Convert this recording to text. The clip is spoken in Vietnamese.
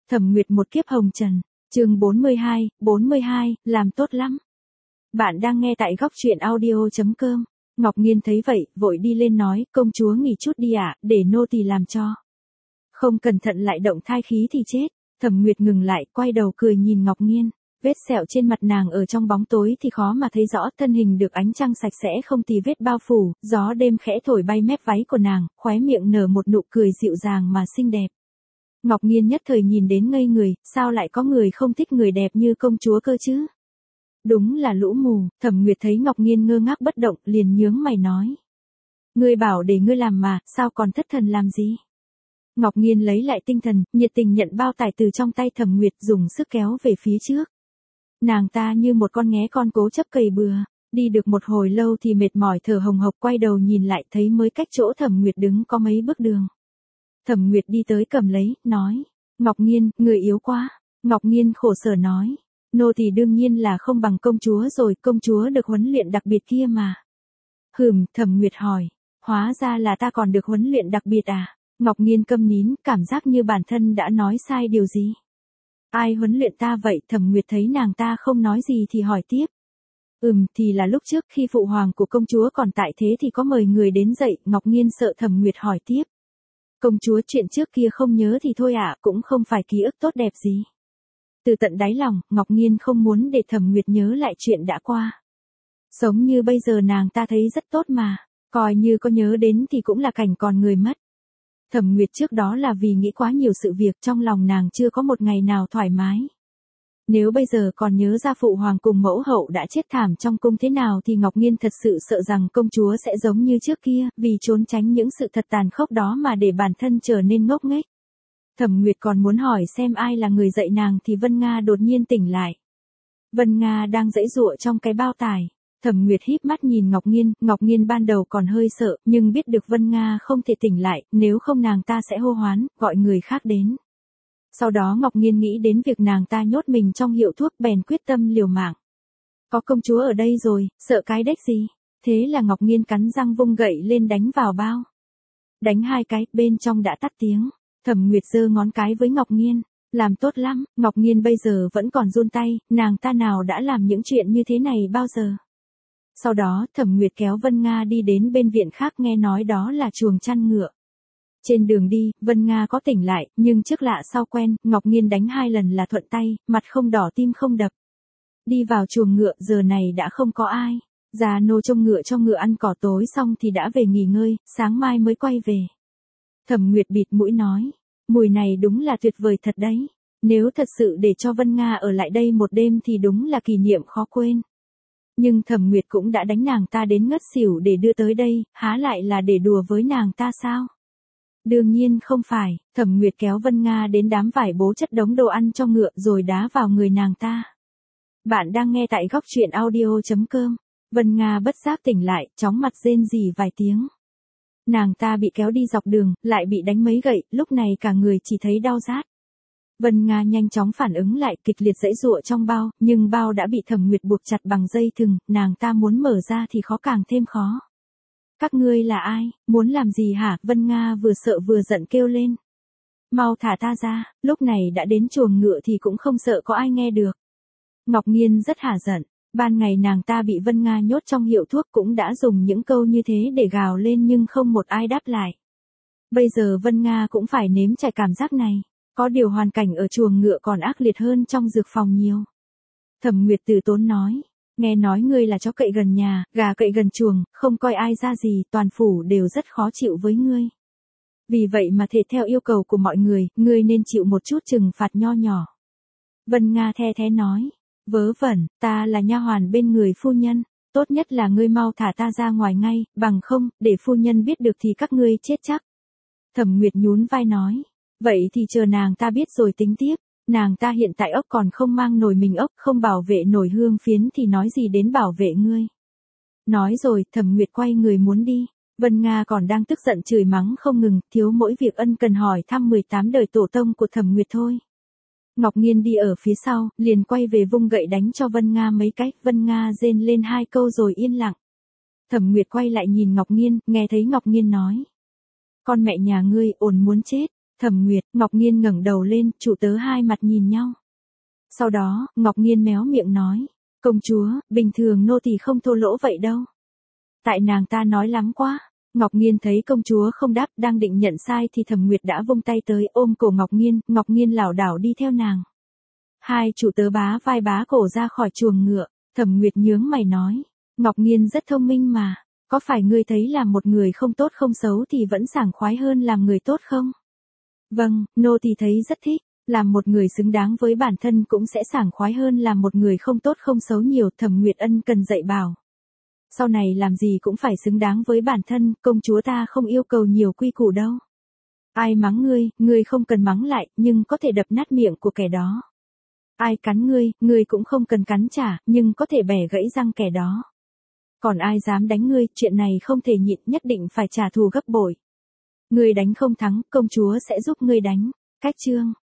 Thẩm Nguyệt một kiếp hồng trần, chương 42, làm tốt lắm. Bạn đang nghe tại góc truyện audio.com. Ngọc Nghiên thấy vậy, vội đi lên nói, công chúa nghỉ chút đi ạ, để nô tỳ làm cho. Không cẩn thận lại động thai khí thì chết. Thẩm Nguyệt ngừng lại, quay đầu cười nhìn Ngọc Nghiên. Vết sẹo trên mặt nàng ở trong bóng tối thì khó mà thấy rõ, thân hình được ánh trăng sạch sẽ không tì vết bao phủ, gió đêm khẽ thổi bay mép váy của nàng, khóe miệng nở một nụ cười dịu dàng mà xinh đẹp. Ngọc Nghiên nhất thời nhìn đến ngây người, sao lại có người không thích người đẹp như công chúa cơ chứ? Đúng là lũ mù. Thẩm Nguyệt thấy Ngọc Nghiên ngơ ngác bất động, liền nhướng mày nói. Ngươi bảo để ngươi làm mà, sao còn thất thần làm gì? Ngọc Nghiên lấy lại tinh thần, nhiệt tình nhận bao tải từ trong tay Thẩm Nguyệt, dùng sức kéo về phía trước. Nàng ta như một con nghé con cố chấp cày bừa, đi được một hồi lâu thì mệt mỏi thở hồng hộc, quay đầu nhìn lại thấy mới cách chỗ Thẩm Nguyệt đứng có mấy bước đường. Thẩm Nguyệt đi tới cầm lấy, nói, Ngọc Nghiên, người yếu quá. Ngọc Nghiên khổ sở nói, nô tỳ đương nhiên là không bằng công chúa rồi, công chúa được huấn luyện đặc biệt kia mà. Thẩm Nguyệt hỏi, hóa ra là ta còn được huấn luyện đặc biệt à? Ngọc Nghiên câm nín, cảm giác như bản thân đã nói sai điều gì. Ai huấn luyện ta vậy? Thẩm Nguyệt thấy nàng ta không nói gì thì hỏi tiếp. Thì là lúc trước khi phụ hoàng của công chúa còn tại thế thì có mời người đến dạy. Ngọc Nghiên sợ Thẩm Nguyệt hỏi tiếp. Công chúa chuyện trước kia không nhớ thì thôi ạ, cũng không phải ký ức tốt đẹp gì. Từ tận đáy lòng, Ngọc Nghiên không muốn để Thẩm Nguyệt nhớ lại chuyện đã qua. Sống như bây giờ nàng ta thấy rất tốt mà, coi như có nhớ đến thì cũng là cảnh còn người mất. Thẩm Nguyệt trước đó là vì nghĩ quá nhiều sự việc, trong lòng nàng chưa có một ngày nào thoải mái. Nếu bây giờ còn nhớ ra phụ hoàng cùng mẫu hậu đã chết thảm trong cung thế nào thì Ngọc Nghiên thật sự sợ rằng công chúa sẽ giống như trước kia, vì trốn tránh những sự thật tàn khốc đó mà để bản thân trở nên ngốc nghếch. Thẩm Nguyệt còn muốn hỏi xem ai là người dạy nàng thì Vân Nga đột nhiên tỉnh lại. Vân Nga đang giãy giụa trong cái bao tải. Thẩm Nguyệt híp mắt nhìn Ngọc Nghiên ban đầu còn hơi sợ, nhưng biết được Vân Nga không thể tỉnh lại, nếu không nàng ta sẽ hô hoán, gọi người khác đến. Sau đó Ngọc Nghiên nghĩ đến việc nàng ta nhốt mình trong hiệu thuốc, bèn quyết tâm liều mạng. Có công chúa ở đây rồi, sợ cái đếch gì? Thế là Ngọc Nghiên cắn răng vung gậy lên đánh vào bao. Đánh 2 cái, bên trong đã tắt tiếng. Thẩm Nguyệt giơ ngón cái với Ngọc Nghiên. Làm tốt lắm. Ngọc Nghiên bây giờ vẫn còn run tay, nàng ta nào đã làm những chuyện như thế này bao giờ. Sau đó, Thẩm Nguyệt kéo Vân Nga đi đến bên viện khác, nghe nói đó là chuồng chăn ngựa. Trên đường đi, Vân Nga có tỉnh lại, nhưng trước lạ sau quen, Ngọc Nghiên đánh 2 lần là thuận tay, mặt không đỏ tim không đập. Đi vào chuồng ngựa, giờ này đã không có ai. Già nô trông ngựa cho ngựa ăn cỏ tối xong thì đã về nghỉ ngơi, sáng mai mới quay về. Thẩm Nguyệt bịt mũi nói, mùi này đúng là tuyệt vời thật đấy. Nếu thật sự để cho Vân Nga ở lại đây một đêm thì đúng là kỷ niệm khó quên. Nhưng Thẩm Nguyệt cũng đã đánh nàng ta đến ngất xỉu để đưa tới đây, há lại là để đùa với nàng ta sao? Đương nhiên không phải. Thẩm Nguyệt kéo Vân Nga đến đám vải bố chất đống đồ ăn cho ngựa rồi đá vào người nàng ta. Bạn đang nghe tại góc truyện audio.com. Vân Nga bất giác tỉnh lại, chóng mặt rên rỉ vài tiếng. Nàng ta bị kéo đi dọc đường, lại bị đánh mấy gậy, lúc này cả người chỉ thấy đau rát. Vân Nga nhanh chóng phản ứng lại, kịch liệt giãy giụa trong bao, nhưng bao đã bị Thẩm Nguyệt buộc chặt bằng dây thừng, nàng ta muốn mở ra thì khó càng thêm khó. Các ngươi là ai, muốn làm gì hả? Vân Nga vừa sợ vừa giận kêu lên. Mau thả ta ra, lúc này đã đến chuồng ngựa thì cũng không sợ có ai nghe được. Ngọc Nghiên rất hả giận, ban ngày nàng ta bị Vân Nga nhốt trong hiệu thuốc cũng đã dùng những câu như thế để gào lên nhưng không một ai đáp lại. Bây giờ Vân Nga cũng phải nếm trải cảm giác này. Có điều hoàn cảnh ở chuồng ngựa còn ác liệt hơn trong dược phòng nhiều. Thẩm Nguyệt từ tốn nói, nghe nói ngươi là chó cậy gần nhà, gà cậy gần chuồng, không coi ai ra gì, toàn phủ đều rất khó chịu với ngươi. Vì vậy mà thể theo yêu cầu của mọi người, ngươi nên chịu một chút trừng phạt nho nhỏ. Vân Nga the thé nói, vớ vẩn, ta là nha hoàn bên người phu nhân, tốt nhất là ngươi mau thả ta ra ngoài ngay, bằng không, để phu nhân biết được thì các ngươi chết chắc. Thẩm Nguyệt nhún vai nói. Vậy thì chờ nàng ta biết rồi tính tiếp, nàng ta hiện tại ốc còn không mang nổi mình ốc, không bảo vệ nổi hương phiến thì nói gì đến bảo vệ ngươi. Nói rồi, Thẩm Nguyệt quay người muốn đi, Vân Nga còn đang tức giận chửi mắng không ngừng, thiếu mỗi việc ân cần hỏi thăm 18 đời tổ tông của Thẩm Nguyệt thôi. Ngọc Nghiên đi ở phía sau, liền quay về vung gậy đánh cho Vân Nga mấy cái, Vân Nga rên lên 2 câu rồi yên lặng. Thẩm Nguyệt quay lại nhìn Ngọc Nghiên, nghe thấy Ngọc Nghiên nói. Con mẹ nhà ngươi, ổn muốn chết. Thẩm Nguyệt, Ngọc Nghiên ngẩng đầu lên, chủ tớ hai mặt nhìn nhau. Sau đó, Ngọc Nghiên méo miệng nói, công chúa, bình thường nô tỳ không thô lỗ vậy đâu. Tại nàng ta nói lắm quá. Ngọc Nghiên thấy công chúa không đáp, đang định nhận sai thì Thẩm Nguyệt đã vung tay tới ôm cổ Ngọc Nghiên lảo đảo đi theo nàng. Hai chủ tớ bá vai bá cổ ra khỏi chuồng ngựa, Thẩm Nguyệt nhướng mày nói, Ngọc Nghiên rất thông minh mà, có phải ngươi thấy làm một người không tốt không xấu thì vẫn sảng khoái hơn làm người tốt không? Vâng, nô tỳ thấy rất thích, làm một người xứng đáng với bản thân cũng sẽ sảng khoái hơn làm một người không tốt không xấu nhiều, Thẩm Nguyệt ân cần dạy bảo. Sau này làm gì cũng phải xứng đáng với bản thân, công chúa ta không yêu cầu nhiều quy củ đâu. Ai mắng ngươi không cần mắng lại, nhưng có thể đập nát miệng của kẻ đó. Ai cắn ngươi cũng không cần cắn trả, nhưng có thể bẻ gãy răng kẻ đó. Còn ai dám đánh ngươi, chuyện này không thể nhịn, nhất định phải trả thù gấp bội. Ngươi đánh không thắng, công chúa sẽ giúp ngươi đánh. Cách chương